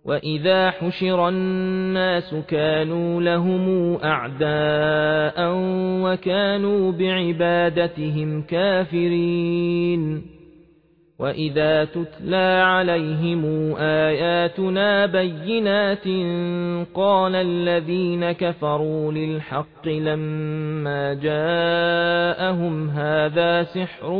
وإذا حشر الناس كانوا لهم أعداء وكانوا بعبادتهم كافرين وإذا تتلى عليهم آياتنا بينات قال الذين كفروا للحق لما جاءهم هذا سحر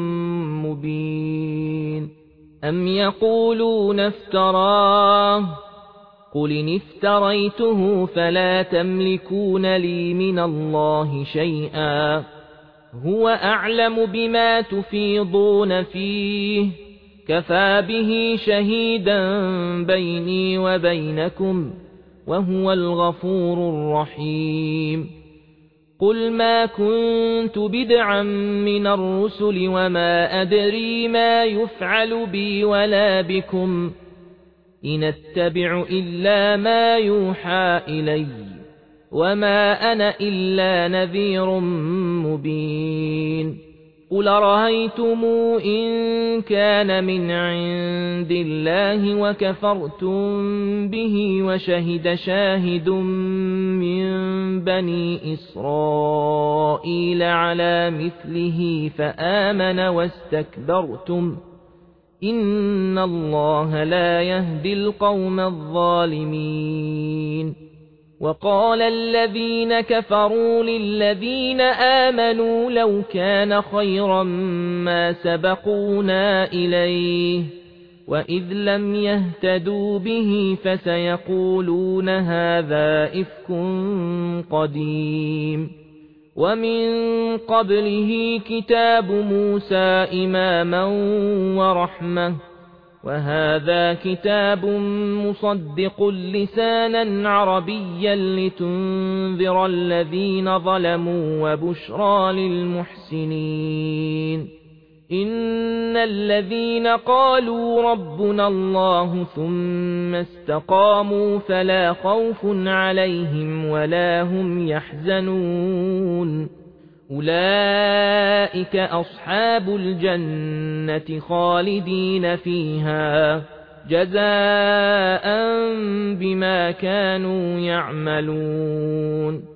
مبين أم يقولون افتراه قل إن افتريته فلا تملكون لي من الله شيئا هو أعلم بما تفيضون فيه كفى به شهيدا بيني وبينكم وهو الغفور الرحيم قل ما كنت بدعا من الرسل وما أدري ما يفعل بي ولا بكم إن اتبع إلا ما يوحى إلي وما أنا إلا نذير مبين قل رأيتم إن كان من عند الله وكفرتم به وشهد شاهد من بني إسرائيل على مثله فآمن واستكبرتم إن الله لا يهدي القوم الظالمين وقال الذين كفروا للذين آمنوا لو كان خيرا ما سبقونا إليه وإذ لم يهتدوا به فسيقولون هذا إفك قديم ومن قبله كتاب موسى إماما ورحمة وهذا كتاب مصدق لسانا عربيا لتنذر الذين ظلموا وبشرى للمحسنين إن الذين قالوا ربنا الله ثم استقاموا فلا خوف عليهم ولا هم يحزنون أولئك أصحاب الجنة خالدين فيها جزاء بما كانوا يعملون